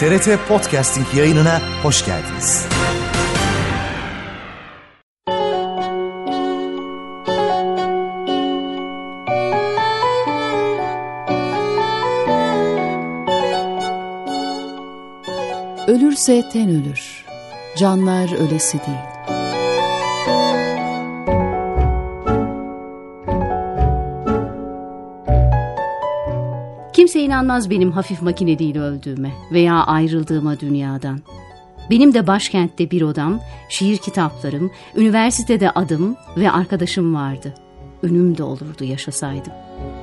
TRT Podcasting yayınına hoş geldiniz. Ölürse ten ölür, canlar ölesi değil. Kimse inanmaz benim hafif makine değil öldüğüme veya ayrıldığıma dünyadan. Benim de başkentte bir odam, şiir kitaplarım, üniversitede adım ve arkadaşım vardı. Önüm de olurdu yaşasaydım.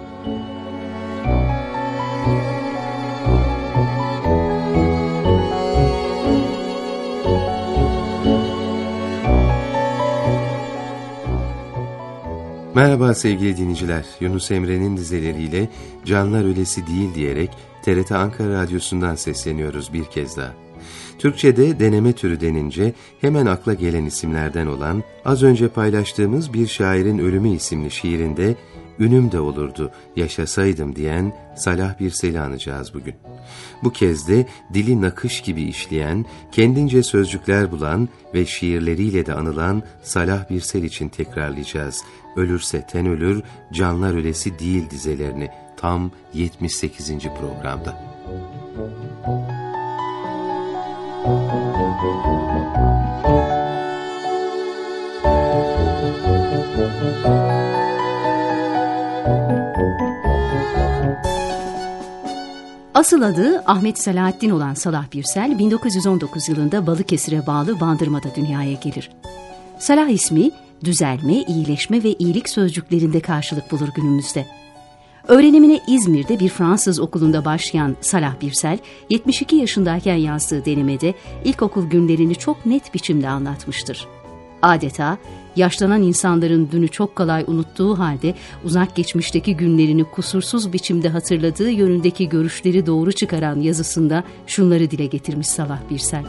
Merhaba sevgili dinleyiciler, Yunus Emre'nin dizeleriyle Canlar Ölesi Değil diyerek TRT Ankara Radyosu'ndan sesleniyoruz bir kez daha. Türkçe'de deneme türü denince hemen akla gelen isimlerden olan, az önce paylaştığımız Bir Şairin Ölümü isimli şiirinde "Ünüm de olurdu, yaşasaydım" diyen Salah Birsel'i anacağız bugün. Bu kez de dili nakış gibi işleyen, kendince sözcükler bulan ve şiirleriyle de anılan Salah Birsel için tekrarlayacağız. Ölürse ten ölür, canlar ölesi değil dizelerini tam 78. programda. Asıl adı Ahmet Selahattin olan Salah Birsel, 1919 yılında Balıkesir'e bağlı Bandırma'da dünyaya gelir. Salah ismi, düzelme, iyileşme ve iyilik sözcüklerinde karşılık bulur günümüzde. Öğrenimine İzmir'de bir Fransız okulunda başlayan Salah Birsel, 72 yaşındayken yazdığı denemede ilkokul günlerini çok net biçimde anlatmıştır. Adeta yaşlanan insanların dünü çok kolay unuttuğu halde uzak geçmişteki günlerini kusursuz biçimde hatırladığı yönündeki görüşleri doğru çıkaran yazısında şunları dile getirmiş Salah Birsel.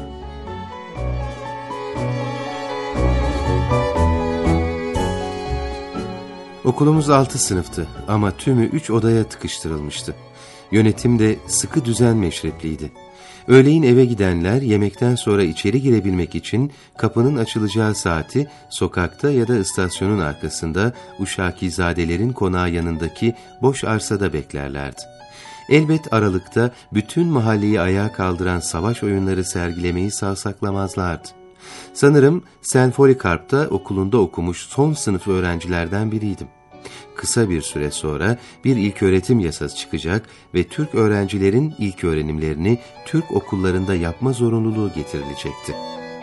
Okulumuz 6 sınıftı ama tümü 3 odaya tıkıştırılmıştı. Yönetim de sıkı düzen meşrepliydi. Öğleyin eve gidenler yemekten sonra içeri girebilmek için kapının açılacağı saati sokakta ya da istasyonun arkasında Uşakizadelerin konağı yanındaki boş arsada beklerlerdi. Elbet aralıkta bütün mahalleyi ayağa kaldıran savaş oyunları sergilemeyi savsaklamazlardı. Sanırım Sen Polikarp'ta okulunda okumuş son sınıf öğrencilerden biriydim. Kısa bir süre sonra bir ilköğretim yasası çıkacak ve Türk öğrencilerin ilk öğrenimlerini Türk okullarında yapma zorunluluğu getirilecekti.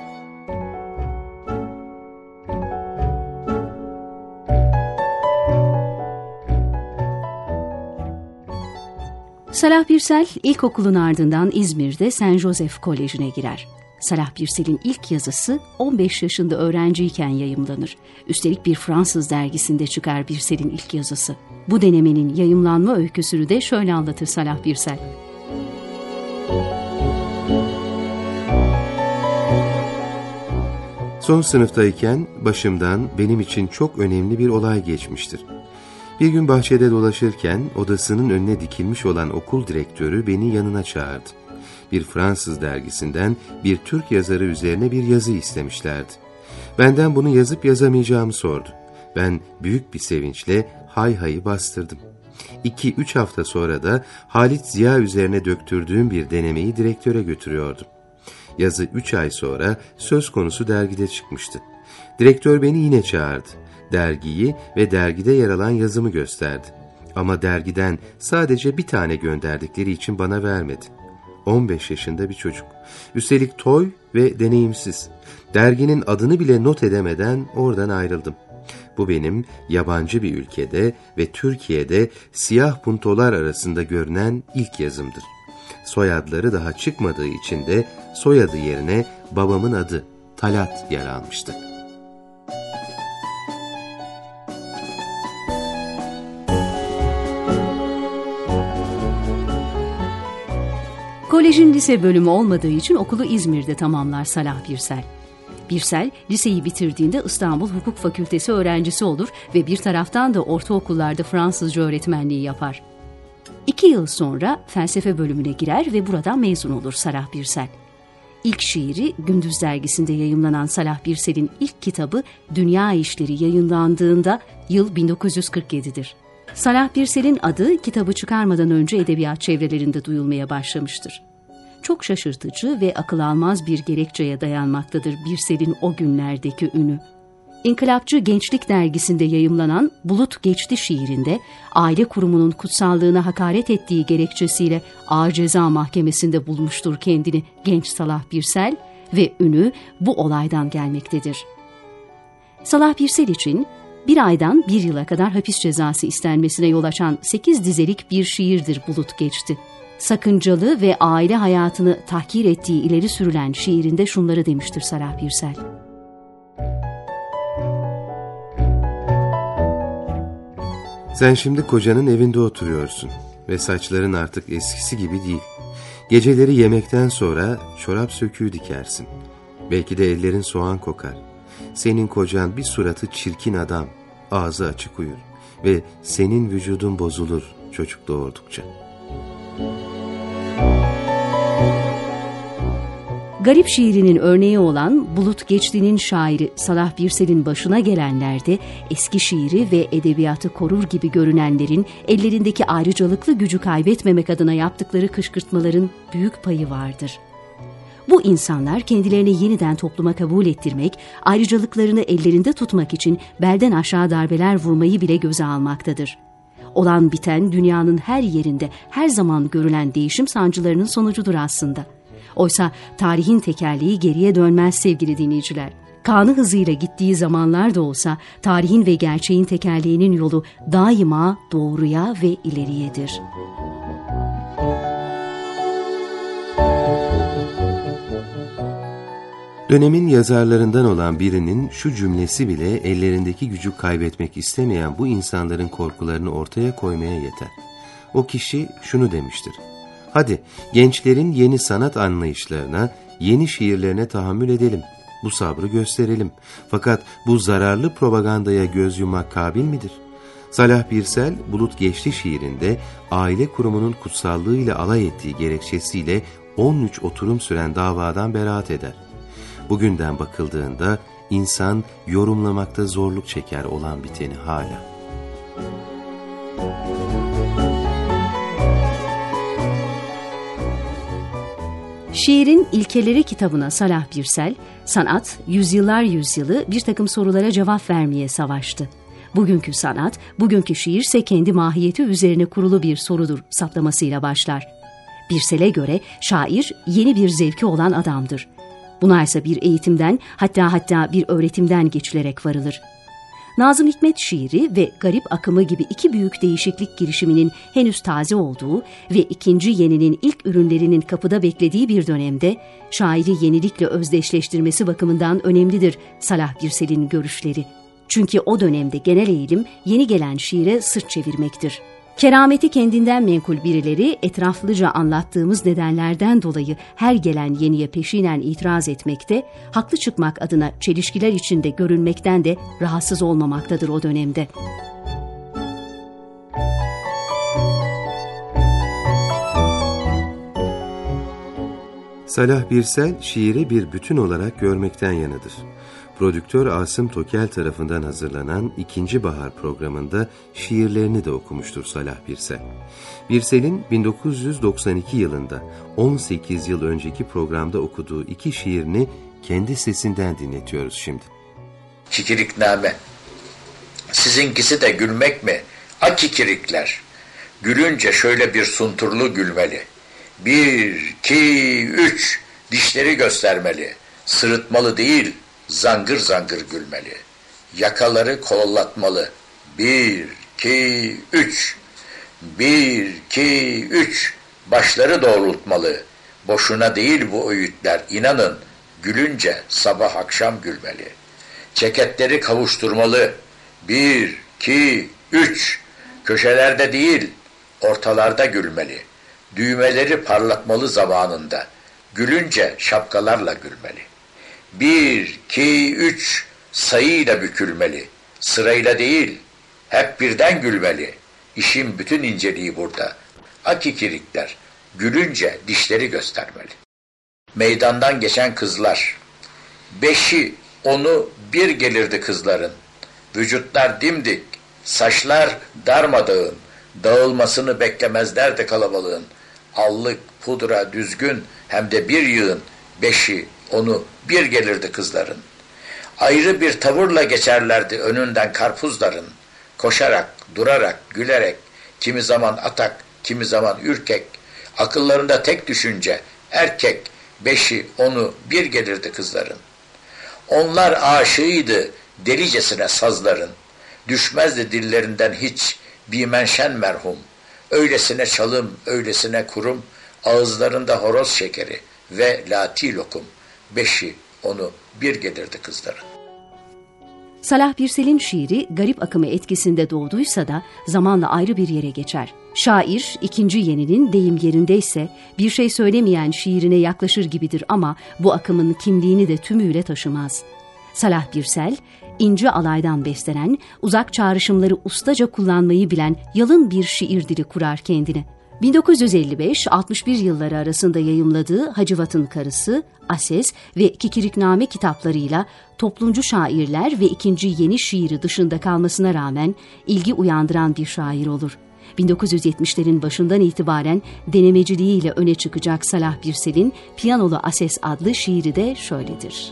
Salah Birsel ilkokulun ardından İzmir'de Saint Joseph Koleji'ne girer. Salah Birsel'in ilk yazısı 15 yaşında öğrenciyken yayımlanır. Üstelik bir Fransız dergisinde çıkar Birsel'in ilk yazısı. Bu denemenin yayımlanma öyküsünü de şöyle anlatır Salah Birsel. Son sınıftayken başımdan benim için çok önemli bir olay geçmiştir. Bir gün bahçede dolaşırken odasının önüne dikilmiş olan okul direktörü beni yanına çağırdı. Bir Fransız dergisinden bir Türk yazarı üzerine bir yazı istemişlerdi. Benden bunu yazıp yazamayacağımı sordu. Ben büyük bir sevinçle hay hayı bastırdım. 2-3 hafta sonra da Halit Ziya üzerine döktürdüğüm bir denemeyi direktöre götürüyordum. Yazı 3 ay sonra söz konusu dergide çıkmıştı. Direktör beni yine çağırdı. Dergiyi ve dergide yer alan yazımı gösterdi. Ama dergiden sadece bir tane gönderdikleri için bana vermedi. 15 yaşında bir çocuk. Üstelik toy ve deneyimsiz. Derginin adını bile not edemeden oradan ayrıldım. Bu benim yabancı bir ülkede ve Türkiye'de siyah puntolar arasında görünen ilk yazımdır. Soyadları daha çıkmadığı için de soyadı yerine babamın adı Talat yer almıştı. Kolejin lise bölümü olmadığı için okulu İzmir'de tamamlar Salah Birsel. Birsel, liseyi bitirdiğinde İstanbul Hukuk Fakültesi öğrencisi olur ve bir taraftan da ortaokullarda Fransızca öğretmenliği yapar. 2 yıl sonra felsefe bölümüne girer ve buradan mezun olur Salah Birsel. İlk şiiri Gündüz dergisinde yayımlanan Salah Birsel'in ilk kitabı Dünya İşleri yayınlandığında yıl 1947'dir. Salah Birsel'in adı kitabı çıkarmadan önce edebiyat çevrelerinde duyulmaya başlamıştır. Çok şaşırtıcı ve akıl almaz bir gerekçeye dayanmaktadır Birsel'in o günlerdeki ünü. İnkılapçı Gençlik dergisinde yayımlanan Bulut Geçti şiirinde aile kurumunun kutsallığına hakaret ettiği gerekçesiyle Ağır Ceza Mahkemesi'nde bulmuştur kendini genç Salah Birsel ve ünü bu olaydan gelmektedir. Salah Birsel için 1 aydan 1 yıla kadar hapis cezası istenmesine yol açan 8 dizelik bir şiirdir Bulut Geçti. Sakıncalı ve aile hayatını tahkir ettiği ileri sürülen şiirinde şunları demiştir Salah Birsel. Sen şimdi kocanın evinde oturuyorsun ve saçların artık eskisi gibi değil. Geceleri yemekten sonra çorap söküğü dikersin. Belki de ellerin soğan kokar. Senin kocan bir suratı çirkin adam, ağzı açık uyur ve senin vücudun bozulur çocuk doğurdukça. Garip şiirinin örneği olan Bulut Geçti'nin şairi Salah Birsel'in başına gelenlerde eski şiiri ve edebiyatı korur gibi görünenlerin ellerindeki ayrıcalıklı gücü kaybetmemek adına yaptıkları kışkırtmaların büyük payı vardır. Bu insanlar kendilerini yeniden topluma kabul ettirmek, ayrıcalıklarını ellerinde tutmak için belden aşağı darbeler vurmayı bile göze almaktadır. Olan biten dünyanın her yerinde her zaman görülen değişim sancılarının sonucudur aslında. Oysa tarihin tekerleği geriye dönmez sevgili dinleyiciler. Kanı hızıyla gittiği zamanlar da olsa tarihin ve gerçeğin tekerleğinin yolu daima doğruya ve ileriyedir. Dönemin yazarlarından olan birinin şu cümlesi bile ellerindeki gücü kaybetmek istemeyen bu insanların korkularını ortaya koymaya yeter. O kişi şunu demiştir: hadi gençlerin yeni sanat anlayışlarına, yeni şiirlerine tahammül edelim. Bu sabrı gösterelim. Fakat bu zararlı propagandaya göz yummak kabil midir? Salah Birsel, Bulut Geçti şiirinde aile kurumunun kutsallığıyla alay ettiği gerekçesiyle 13 oturum süren davadan beraat eder. Bugünden bakıldığında insan yorumlamakta zorluk çeker olan biteni hala. Şiirin İlkeleri kitabına Salah Birsel, sanat, yüzyıllar yüzyılı bir takım sorulara cevap vermeye savaştı. Bugünkü sanat, bugünkü şiirse kendi mahiyeti üzerine kurulu bir sorudur saptamasıyla başlar. Birsel'e göre şair yeni bir zevki olan adamdır. Buna ise bir eğitimden hatta bir öğretimden geçilerek varılır. Nazım Hikmet şiiri ve garip akımı gibi iki büyük değişiklik girişiminin henüz taze olduğu ve ikinci yeninin ilk ürünlerinin kapıda beklediği bir dönemde şairi yenilikle özdeşleştirmesi bakımından önemlidir Salah Birsel'in görüşleri. Çünkü o dönemde genel eğilim yeni gelen şiire sırt çevirmektir. Kerameti kendinden menkul birileri etraflıca anlattığımız nedenlerden dolayı her gelen yeniye peşinen itiraz etmekte, haklı çıkmak adına çelişkiler içinde görünmekten de rahatsız olmamaktadır o dönemde. Salah Birsel şiiri bir bütün olarak görmekten yanıdır. Prodüktör Asım Tokel tarafından hazırlanan 2. Bahar programında şiirlerini de okumuştur Salah Birsel. Birsel'in 1992 yılında 18 yıl önceki programda okuduğu 2 şiirini kendi sesinden dinletiyoruz şimdi. Kikirikname. Sizinkisi de gülmek mi? A kikirikler. Gülünce şöyle bir sunturlu gülmeli. 1, 2, 3 dişleri göstermeli. Sırıtmalı değil, zangır zangır gülmeli. Yakaları kollatmalı. 1, 2, 3. 1, 2, 3. Başları doğrultmalı. Boşuna değil bu öğütler. İnanın, gülünce sabah akşam gülmeli. Ceketleri kavuşturmalı. 1, 2, 3. Köşelerde değil, ortalarda gülmeli. Düğmeleri parlatmalı zamanında. Gülünce şapkalarla gülmeli. 1, 2, 3 sayıyla bükülmeli. Sırayla değil, hep birden gülmeli. İşin bütün inceliği burada. akikirikler, gülünce dişleri göstermeli. Meydandan geçen kızlar, 5'i 10'u bir gelirdi kızların. Vücutlar dimdik, saçlar darmadağın, dağılmasını beklemezlerdi kalabalığın. Allık, pudra düzgün, hem de bir yığın, 5'i 10'u bir gelirdi kızların. Ayrı bir tavırla geçerlerdi önünden karpuzların. Koşarak, durarak, gülerek, kimi zaman atak, kimi zaman ürkek, akıllarında tek düşünce, erkek, 5'i 10'u bir gelirdi kızların. Onlar aşığıydı delicesine sazların, düşmezdi dillerinden hiç bimenşen merhum. Öylesine çalım, öylesine kurum, ağızlarında horoz şekeri ve lati lokum, 5'i 10'u bir gelirdi kızların. Salah Birsel'in şiiri garip akımı etkisinde doğduysa da zamanla ayrı bir yere geçer. Şair, ikinci yeninin deyim yerindeyse bir şey söylemeyen şiirine yaklaşır gibidir ama bu akımın kimliğini de tümüyle taşımaz. Salah Birsel, ince alaydan beslenen, uzak çağrışımları ustaca kullanmayı bilen yalın bir şiir dili kurar kendine. 1955-61 yılları arasında yayımladığı Hacivat'ın Karısı, Ases ve Kikirikname kitaplarıyla toplumcu şairler ve ikinci yeni şiiri dışında kalmasına rağmen ilgi uyandıran bir şair olur. 1970'lerin başından itibaren denemeciliğiyle öne çıkacak Salah Birsel'in Piyanolu Ases adlı şiiri de şöyledir.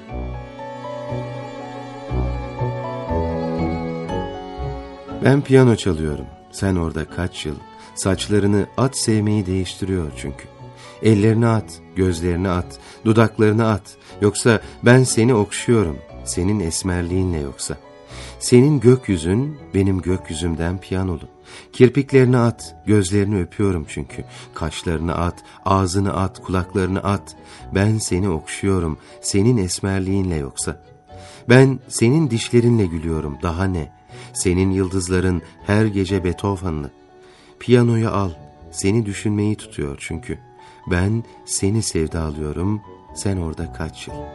Ben piyano çalıyorum, sen orada kaç yıl. Saçlarını at, sevmeyi değiştiriyor çünkü. Ellerini at, gözlerini at, dudaklarını at. Yoksa ben seni okşuyorum, senin esmerliğinle yoksa. Senin gökyüzün benim gökyüzümden piyanolu. Kirpiklerini at, gözlerini öpüyorum çünkü. Kaşlarını at, ağzını at, kulaklarını at. Ben seni okşuyorum, senin esmerliğinle yoksa. Ben senin dişlerinle gülüyorum, daha ne? Senin yıldızların her gece Beethoven'lı. Piyanoyu al, seni düşünmeyi tutuyor çünkü. Ben seni sevdalıyorum, sen orada kaç yıl.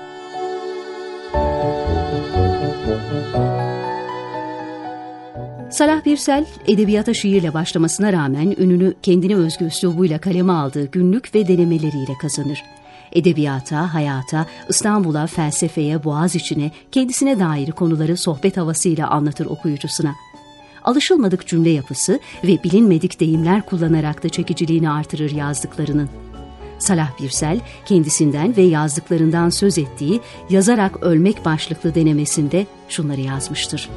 Salah Birsel, edebiyata şiirle başlamasına rağmen ününü kendine özgü üslubuyla kaleme aldığı günlük ve denemeleriyle kazanır. Edebiyata, hayata, İstanbul'a, felsefeye, Boğaziçi'ne, kendisine dair konuları sohbet havasıyla anlatır okuyucusuna. Alışılmadık cümle yapısı ve bilinmedik deyimler kullanarak da çekiciliğini artırır yazdıklarının. Salah Birsel, kendisinden ve yazdıklarından söz ettiği Yazarak Ölmek başlıklı denemesinde şunları yazmıştır.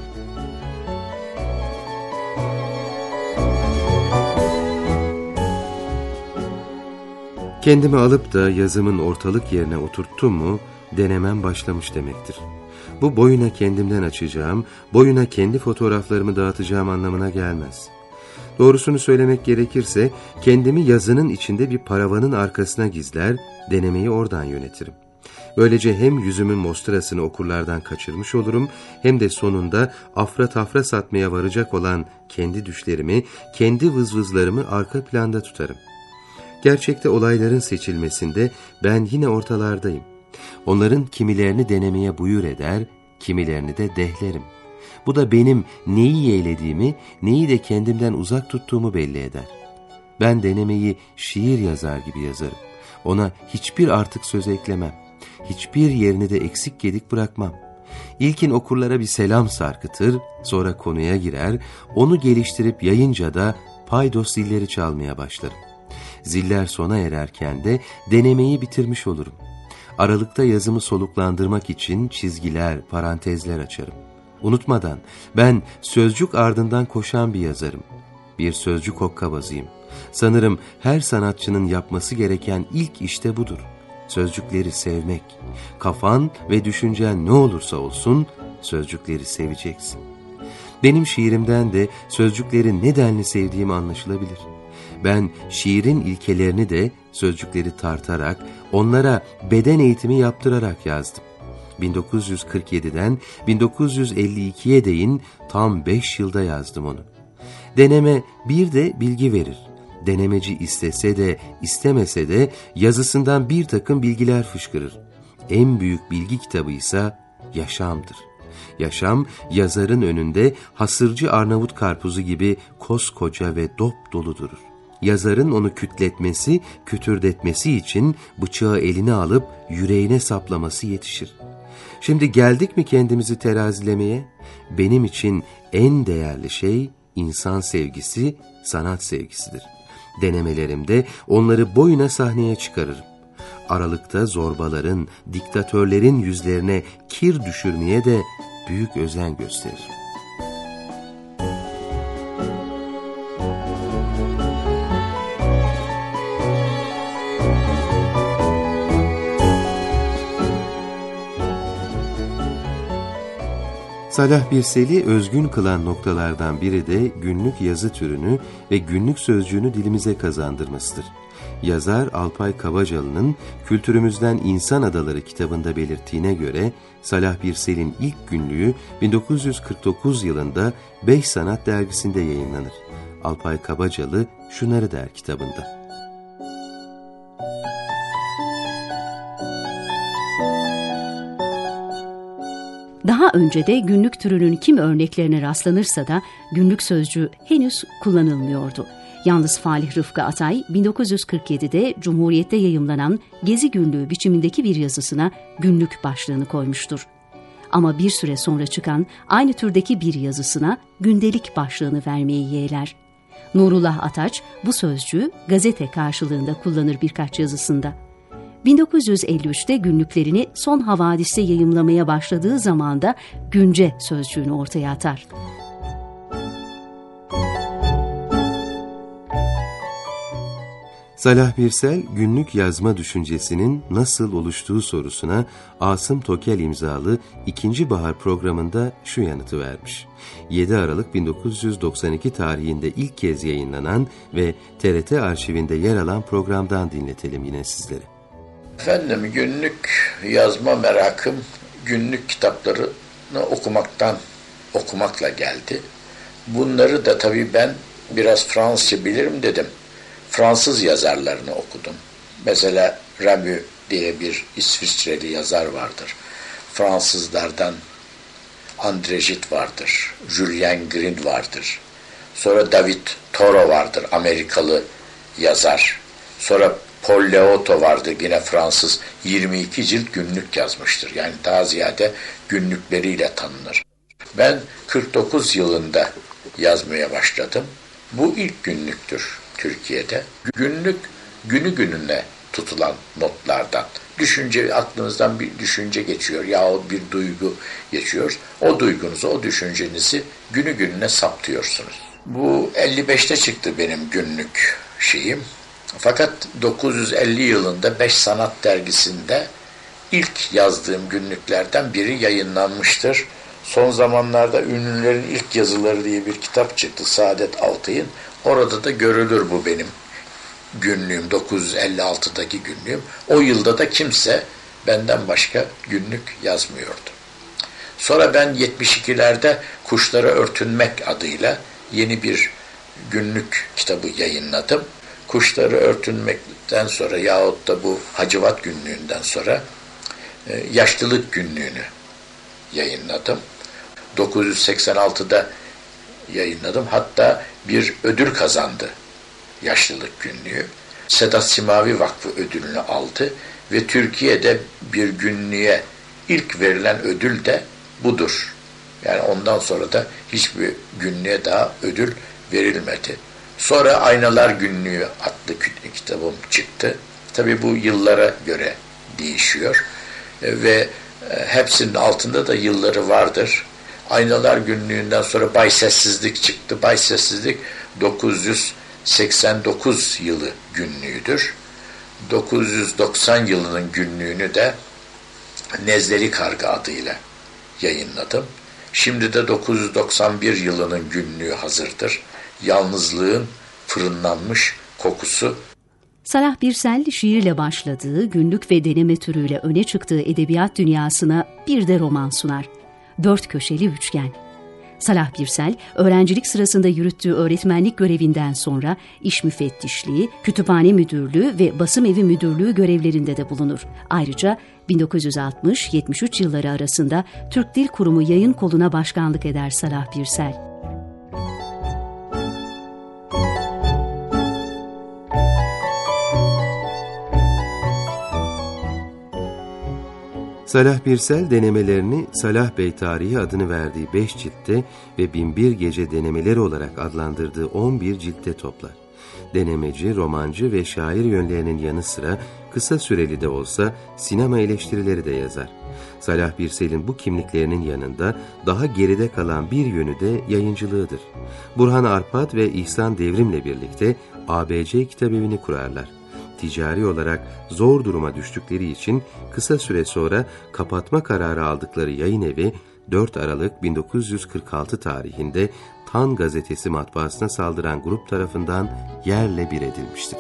Kendimi alıp da yazımın ortalık yerine oturttum mu, denemem başlamış demektir. Bu boyuna kendimden açacağım, boyuna kendi fotoğraflarımı dağıtacağım anlamına gelmez. Doğrusunu söylemek gerekirse, kendimi yazının içinde bir paravanın arkasına gizler, denemeyi oradan yönetirim. Böylece hem yüzümün mostrasını okurlardan kaçırmış olurum, hem de sonunda afra tafra satmaya varacak olan kendi düşlerimi, kendi vızvızlarımı arka planda tutarım. Gerçekte olayların seçilmesinde ben yine ortalardayım. Onların kimilerini denemeye buyur eder, kimilerini de dehlerim. Bu da benim neyi yeğlediğimi, neyi de kendimden uzak tuttuğumu belli eder. Ben denemeyi şiir yazar gibi yazarım. Ona hiçbir artık söz eklemem. Hiçbir yerini de eksik gedik bırakmam. İlkin okurlara bir selam sarkıtır, sonra konuya girer, onu geliştirip yayınca da paydos zilleri çalmaya başlarım. Ziller sona ererken de denemeyi bitirmiş olurum. Aralıkta yazımı soluklandırmak için çizgiler, parantezler açarım. Unutmadan ben sözcük ardından koşan bir yazarım. Bir sözcük hokkabazıyım. Sanırım her sanatçının yapması gereken ilk işte budur. Sözcükleri sevmek. Kafan ve düşüncen ne olursa olsun sözcükleri seveceksin. Benim şiirimden de sözcükleri nedenli sevdiğim anlaşılabilir. Ben şiirin ilkelerini de sözcükleri tartarak, onlara beden eğitimi yaptırarak yazdım. 1947'den 1952'ye değin tam 5 yılda yazdım onu. Deneme bir de bilgi verir. Denemeci istese de istemese de yazısından bir takım bilgiler fışkırır. En büyük bilgi kitabıysa yaşamdır. Yaşam, yazarın önünde hasırcı Arnavut karpuzu gibi koskoca ve dop dolu durur. yazarın onu kütletmesi, kütürdetmesi için bıçağı eline alıp yüreğine saplaması yetişir. Şimdi geldik mi kendimizi terazilemeye? Benim için en değerli şey insan sevgisi, sanat sevgisidir. Denemelerimde onları boyuna sahneye çıkarırım. Aralıkta zorbaların, diktatörlerin yüzlerine kir düşürmeye de büyük özen gösteririm. Salah Birsel'i özgün kılan noktalardan biri de günlük yazı türünü ve günlük sözcüğünü dilimize kazandırmasıdır. Yazar Alpay Kabacalı'nın Kültürümüzden İnsan Adaları kitabında belirttiğine göre Salah Birsel'in ilk günlüğü 1949 yılında Beş Sanat dergisinde yayınlanır. Alpay Kabacalı şunları der kitabında: Daha önce de günlük türünün kim örneklerine rastlanırsa da günlük sözcüğü henüz kullanılmıyordu. Yalnız Falih Rıfkı Atay 1947'de Cumhuriyet'te yayımlanan Gezi Günlüğü biçimindeki bir yazısına günlük başlığını koymuştur. Ama bir süre sonra çıkan aynı türdeki bir yazısına gündelik başlığını vermeyi yeğler. Nurullah Ataç bu sözcüğü gazete karşılığında kullanır birkaç yazısında. 1953'te günlüklerini Son Havadis'te yayımlamaya başladığı zamanda günce sözcüğünü ortaya atar. Salah Birsel, günlük yazma düşüncesinin nasıl oluştuğu sorusuna Asım Tokel imzalı 2. Bahar programında şu yanıtı vermiş. 7 Aralık 1992 tarihinde ilk kez yayınlanan ve TRT arşivinde yer alan programdan dinletelim yine sizlere. Efendim, günlük yazma merakım günlük kitaplarını okumakla geldi. Bunları da tabii ben biraz Fransızca bilirim dedim. Fransız yazarlarını okudum. Mesela Ramu diye bir İsviçreli yazar vardır. Fransızlardan André Gide vardır. Julien Green vardır. Sonra David Thoreau vardır, Amerikalı yazar. Sonra Paul Leoto vardır, yine Fransız. 22 cilt günlük yazmıştır. Yani daha ziyade günlükleriyle tanınır. Ben 49 yılında yazmaya başladım. Bu ilk günlüktür Türkiye'de. Günlük günü gününe tutulan notlardan. Düşünce, aklınızdan bir düşünce geçiyor yahut bir duygu geçiyor. O duygunuzu, o düşüncenizi günü gününe saptıyorsunuz. Bu 55'te çıktı benim günlük şeyim. Fakat 950 yılında Beş Sanat dergisinde ilk yazdığım günlüklerden biri yayınlanmıştır. Son zamanlarda Ünlülerin İlk Yazıları diye bir kitap çıktı, Saadet Altay'ın. Orada da görülür bu benim günlüğüm, 956'daki günlüğüm. O yılda da kimse benden başka günlük yazmıyordu. Sonra ben 72'lerde Kuşlara Örtünmek adıyla yeni bir günlük kitabı yayınladım. Kuşları Örtünmek'ten sonra yahut da bu Hacivat günlüğünden sonra Yaşlılık günlüğünü yayınladım. 986'da yayınladım. Hatta bir ödül kazandı Yaşlılık günlüğü. Sedat Simavi Vakfı ödülünü aldı ve Türkiye'de bir günlüğe ilk verilen ödül de budur. Yani ondan sonra da hiçbir günlüğe daha ödül verilmedi. Sonra Aynalar Günlüğü adlı kitabım çıktı. Tabii bu yıllara göre değişiyor ve hepsinin altında da yılları vardır. Aynalar Günlüğü'nden sonra Bay Sessizlik çıktı. Bay Sessizlik 989 yılı günlüğüdür. 990 yılının günlüğünü de Nezleli Karga adıyla yayınladım. Şimdi de 991 yılının günlüğü hazırdır. Yalnızlığın fırınlanmış kokusu. Salah Birsel şiirle başladığı, günlük ve deneme türüyle öne çıktığı edebiyat dünyasına bir de roman sunar. Dört Köşeli Üçgen. Salah Birsel, öğrencilik sırasında yürüttüğü öğretmenlik görevinden sonra iş müfettişliği, kütüphane müdürlüğü ve basım evi müdürlüğü görevlerinde de bulunur. Ayrıca 1960-73 yılları arasında Türk Dil Kurumu yayın koluna başkanlık eder Salah Birsel. Salah Birsel denemelerini Salah Bey Tarihi adını verdiği 5 ciltte ve 1001 Gece denemeleri olarak adlandırdığı 11 ciltte toplar. Denemeci, romancı ve şair yönlerinin yanı sıra kısa süreli de olsa sinema eleştirileri de yazar. Salah Birsel'in bu kimliklerinin yanında daha geride kalan bir yönü de yayıncılığıdır. Burhan Arpad ve İhsan Devrim'le birlikte ABC Kitabevi'ni kurarlar. Ticari olarak zor duruma düştükleri için kısa süre sonra kapatma kararı aldıkları yayın evi 4 Aralık 1946 tarihinde Tan gazetesi matbaasına saldıran grup tarafından yerle bir edilmiştir.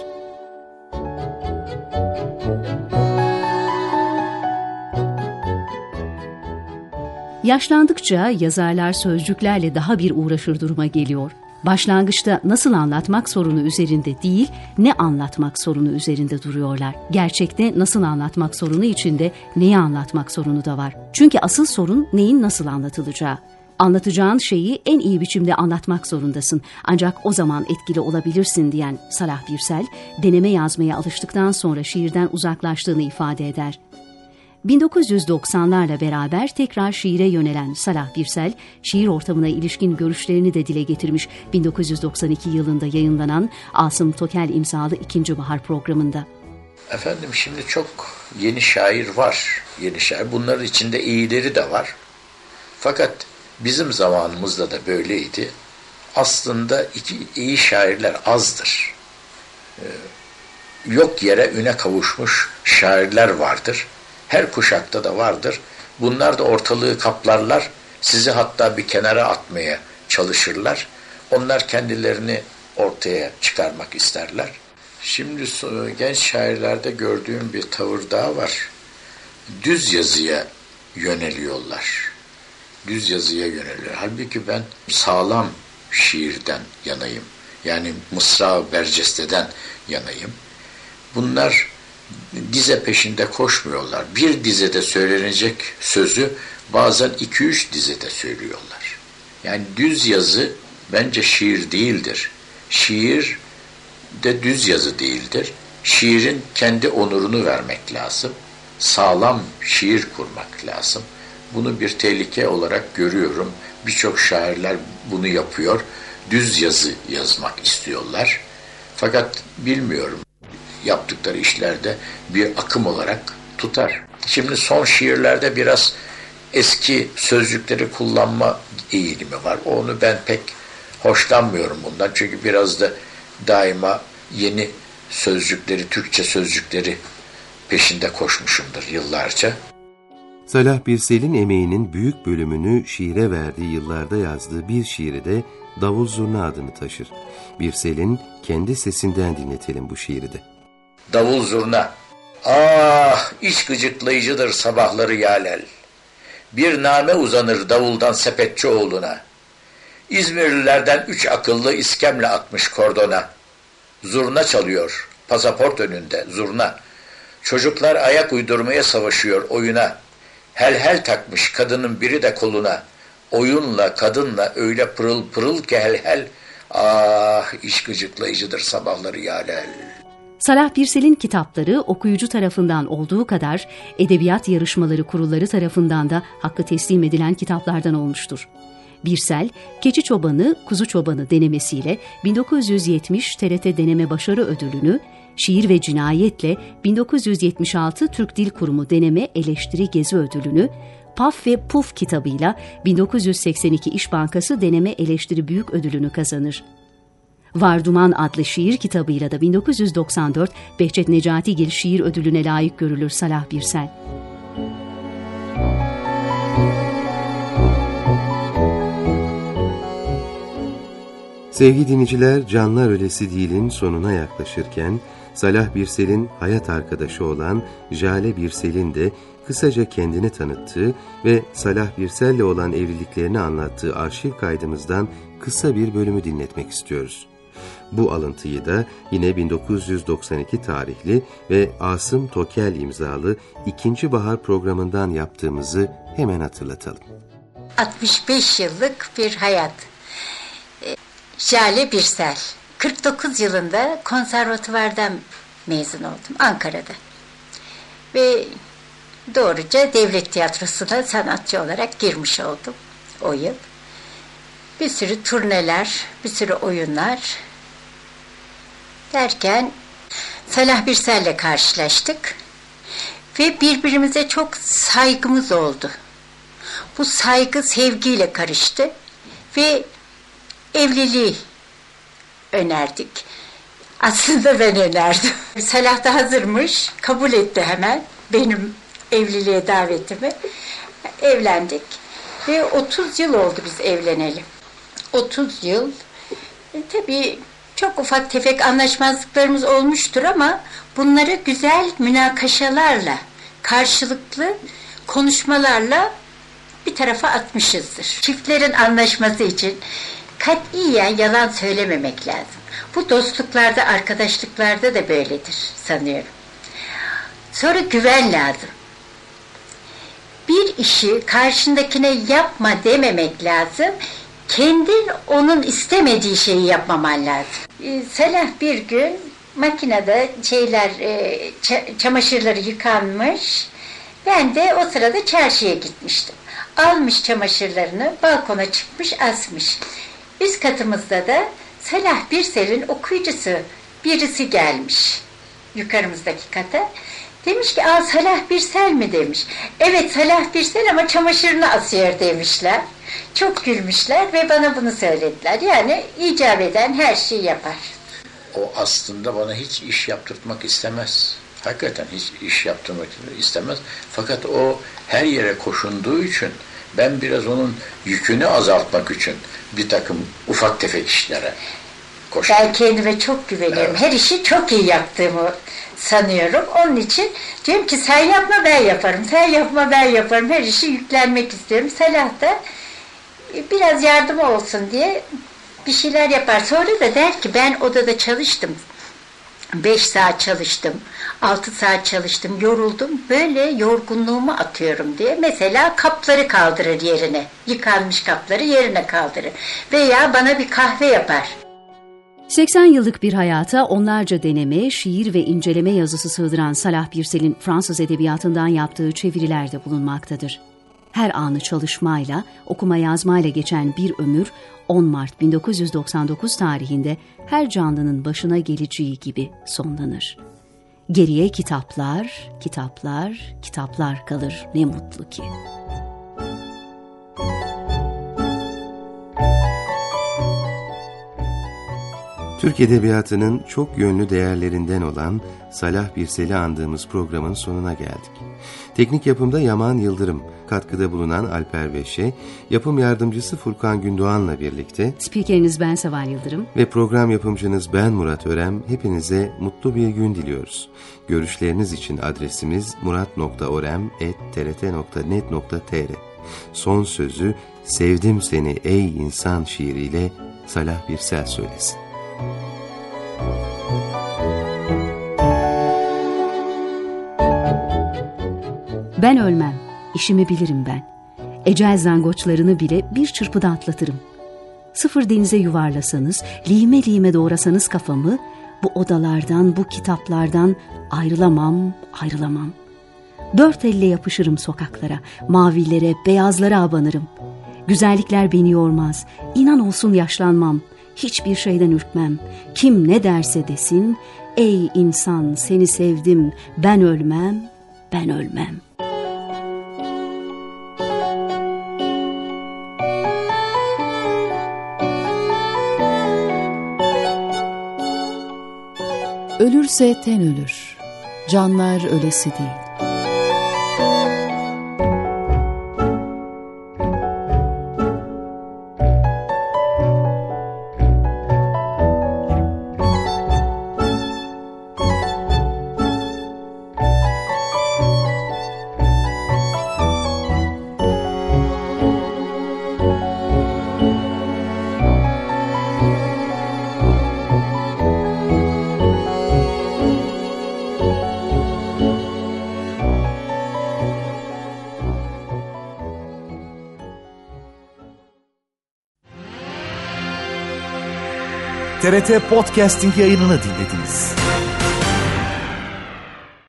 Yaşlandıkça yazarlar sözcüklerle daha bir uğraşır duruma geliyor. Başlangıçta nasıl anlatmak sorunu üzerinde değil, ne anlatmak sorunu üzerinde duruyorlar. Gerçekte nasıl anlatmak sorunu içinde neyi anlatmak sorunu da var. Çünkü asıl sorun neyin nasıl anlatılacağı. Anlatacağın şeyi en iyi biçimde anlatmak zorundasın. Ancak o zaman etkili olabilirsin diyen Salah Birsel, deneme yazmaya alıştıktan sonra şiirden uzaklaştığını ifade eder. 1990'larla beraber tekrar şiire yönelen Salah Birsel, şiir ortamına ilişkin görüşlerini de dile getirmiş 1992 yılında yayınlanan Asım Tokel imzalı 2. Bahar programında. Efendim şimdi çok yeni şair var. Yeni şair. Bunların içinde iyileri de var. Fakat bizim zamanımızda da böyleydi. Aslında iyi şairler azdır. Yok yere üne kavuşmuş şairler vardır. Her kuşakta da vardır. Bunlar da ortalığı kaplarlar. Sizi hatta bir kenara atmaya çalışırlar. Onlar kendilerini ortaya çıkarmak isterler. Şimdi genç şairlerde gördüğüm bir tavır daha var. Düz yazıya yöneliyorlar. Düz yazıya yöneliyor. Halbuki ben sağlam şiirden yanayım. Yani Mısra-ı Berceste'den yanayım. Bunlar dize peşinde koşmuyorlar. Bir dizede söylenecek sözü bazen 2-3 dizede söylüyorlar. Yani düz yazı bence şiir değildir. Şiir de düz yazı değildir. Şiirin kendi onurunu vermek lazım. Sağlam şiir kurmak lazım. Bunu bir tehlike olarak görüyorum. Birçok şairler bunu yapıyor. Düz yazı yazmak istiyorlar. Fakat bilmiyorum. Yaptıkları işlerde bir akım olarak tutar. Şimdi son şiirlerde biraz eski sözcükleri kullanma eğilimi var. Onu ben pek hoşlanmıyorum bundan. Çünkü biraz da daima yeni sözcükleri, Türkçe sözcükleri peşinde koşmuşumdur yıllarca. Salah Birsel'in emeğinin büyük bölümünü şiire verdiği yıllarda yazdığı bir şiiri de Davul Zurna adını taşır. Birsel'in kendi sesinden dinletelim bu şiiri de. Davul zurna, ah iç gıcıklayıcıdır sabahları yalel. Bir name uzanır davuldan Sepetçioğlu'na. İzmirlilerden 3 akıllı iskemle atmış kordona. Zurna çalıyor, pasaport önünde zurna. Çocuklar ayak uydurmaya savaşıyor oyuna. Hel hel takmış kadının biri de koluna. Oyunla kadınla öyle pırıl pırıl ki hel hel. Ah iç gıcıklayıcıdır sabahları yalel. Salah Birsel'in kitapları okuyucu tarafından olduğu kadar edebiyat yarışmaları kurulları tarafından da hakkı teslim edilen kitaplardan olmuştur. Birsel, Keçi Çobanı, Kuzu Çobanı denemesiyle 1970 TRT Deneme Başarı Ödülünü, Şiir ve Cinayet'le 1976 Türk Dil Kurumu Deneme Eleştiri Gezi Ödülünü, Paf ve Puf kitabıyla 1982 İş Bankası Deneme Eleştiri Büyük Ödülünü kazanır. Var Duman adlı şiir kitabıyla da 1994 Behçet Necatigil Şiir Ödülüne layık görülür Salah Birsel. Sevgili dinleyiciler, Canlar Ölesi Değil'in sonuna yaklaşırken Salah Birsel'in hayat arkadaşı olan Jale Birsel'in de kısaca kendini tanıttığı ve Salah Birsel'le olan evliliklerini anlattığı arşiv kaydımızdan kısa bir bölümü dinletmek istiyoruz. Bu alıntıyı da yine 1992 tarihli ve Asım Tokel imzalı 2. Bahar programından yaptığımızı hemen hatırlatalım. 65 yıllık bir hayat. Jale Birsel. 49 yılında konservatuvardan mezun oldum Ankara'da. Ve doğruca devlet tiyatrosuna sanatçı olarak girmiş oldum o yıl. Bir sürü turneler, bir sürü oyunlar derken Salah Birsel'le karşılaştık ve birbirimize çok saygımız oldu. Bu saygı sevgiyle karıştı ve evliliği önerdik. Aslında ben önerdim. Salah da hazırmış, kabul etti hemen benim evliliğe davetimi. Evlendik ve 30 yıl oldu biz evlenelim. 30 yıl. Tabii çok ufak tefek anlaşmazlıklarımız olmuştur ama bunları güzel münakaşalarla, karşılıklı konuşmalarla bir tarafa atmışızdır. Çiftlerin anlaşması için katiyen yalan söylememek lazım. Bu dostluklarda, arkadaşlıklarda da böyledir sanıyorum. Sonra güven lazım. Bir işi karşındakine yapma dememek lazım. Kendin onun istemediği şeyi yapmaman lazım. Salah bir gün makinede çamaşırları yıkanmış. Ben de o sırada çarşıya gitmiştim. Almış çamaşırlarını, balkona çıkmış, asmış. Üst katımızda da Salah Birsel'in okuyucusu birisi gelmiş yukarımızdaki kata. Demiş ki, Salah Birsel mi demiş. Evet, Salah Birsel ama çamaşırını asıyor demişler. Çok gülmüşler ve bana bunu söylediler. Yani icap eden her şeyi yapar. O aslında bana hiç iş yaptırtmak istemez. Hakikaten hiç iş yaptırmak istemez. Fakat o her yere koşunduğu için ben biraz onun yükünü azaltmak için bir takım ufak tefek işlere koşuyorum. Ben kendime çok güveniyorum. Evet. Her işi çok iyi yaptığımı sanıyorum. Onun için diyorum ki sen yapma ben yaparım. Sen yapma ben yaparım. Her işi yüklenmek istiyorum. Salah da biraz yardım olsun diye bir şeyler yapar. Sonra da der ki ben odada çalıştım. 5 saat çalıştım, 6 saat çalıştım, yoruldum. Böyle yorgunluğumu atıyorum diye. Mesela kapları kaldırır yerine. Yıkanmış kapları yerine kaldırır. Veya bana bir kahve yapar. 80 yıllık bir hayata onlarca deneme, şiir ve inceleme yazısı sığdıran Salah Birsel'in Fransız edebiyatından yaptığı çeviriler de bulunmaktadır. Her anı çalışmayla, okuma yazmayla geçen bir ömür 10 Mart 1999 tarihinde her canlının başına geleceği gibi sonlanır. Geriye kitaplar, kitaplar, kitaplar kalır ne mutlu ki. Türk Edebiyatı'nın çok yönlü değerlerinden olan Salah Birsel'i andığımız programın sonuna geldik. Teknik yapımda Yaman Yıldırım, katkıda bulunan Alper Veşe, yapım yardımcısı Furkan Gündoğan'la birlikte spikeriniz ben Seval Yıldırım ve program yapımcınız ben Murat Örem, hepinize mutlu bir gün diliyoruz. Görüşleriniz için adresimiz murat.orem@trt.net.tr. Son sözü Sevdim Seni Ey İnsan şiiriyle Salah Birsel söylesin. Ben ölmem, işimi bilirim ben. Ecel zangoçlarını bile bir çırpıda atlatırım. Sıfır denize yuvarlasanız, lime lime doğrasanız kafamı, bu odalardan, bu kitaplardan ayrılamam, ayrılamam. Dört elle yapışırım sokaklara, mavilere, beyazlara abanırım. Güzellikler beni yormaz, inan olsun yaşlanmam, hiçbir şeyden ürkmem. Kim ne derse desin, ey insan seni sevdim, ben ölmem, ben ölmem. Ölürse ten ölür, canlar ölesi değil. TRT Podcasting yayınını dinlediniz.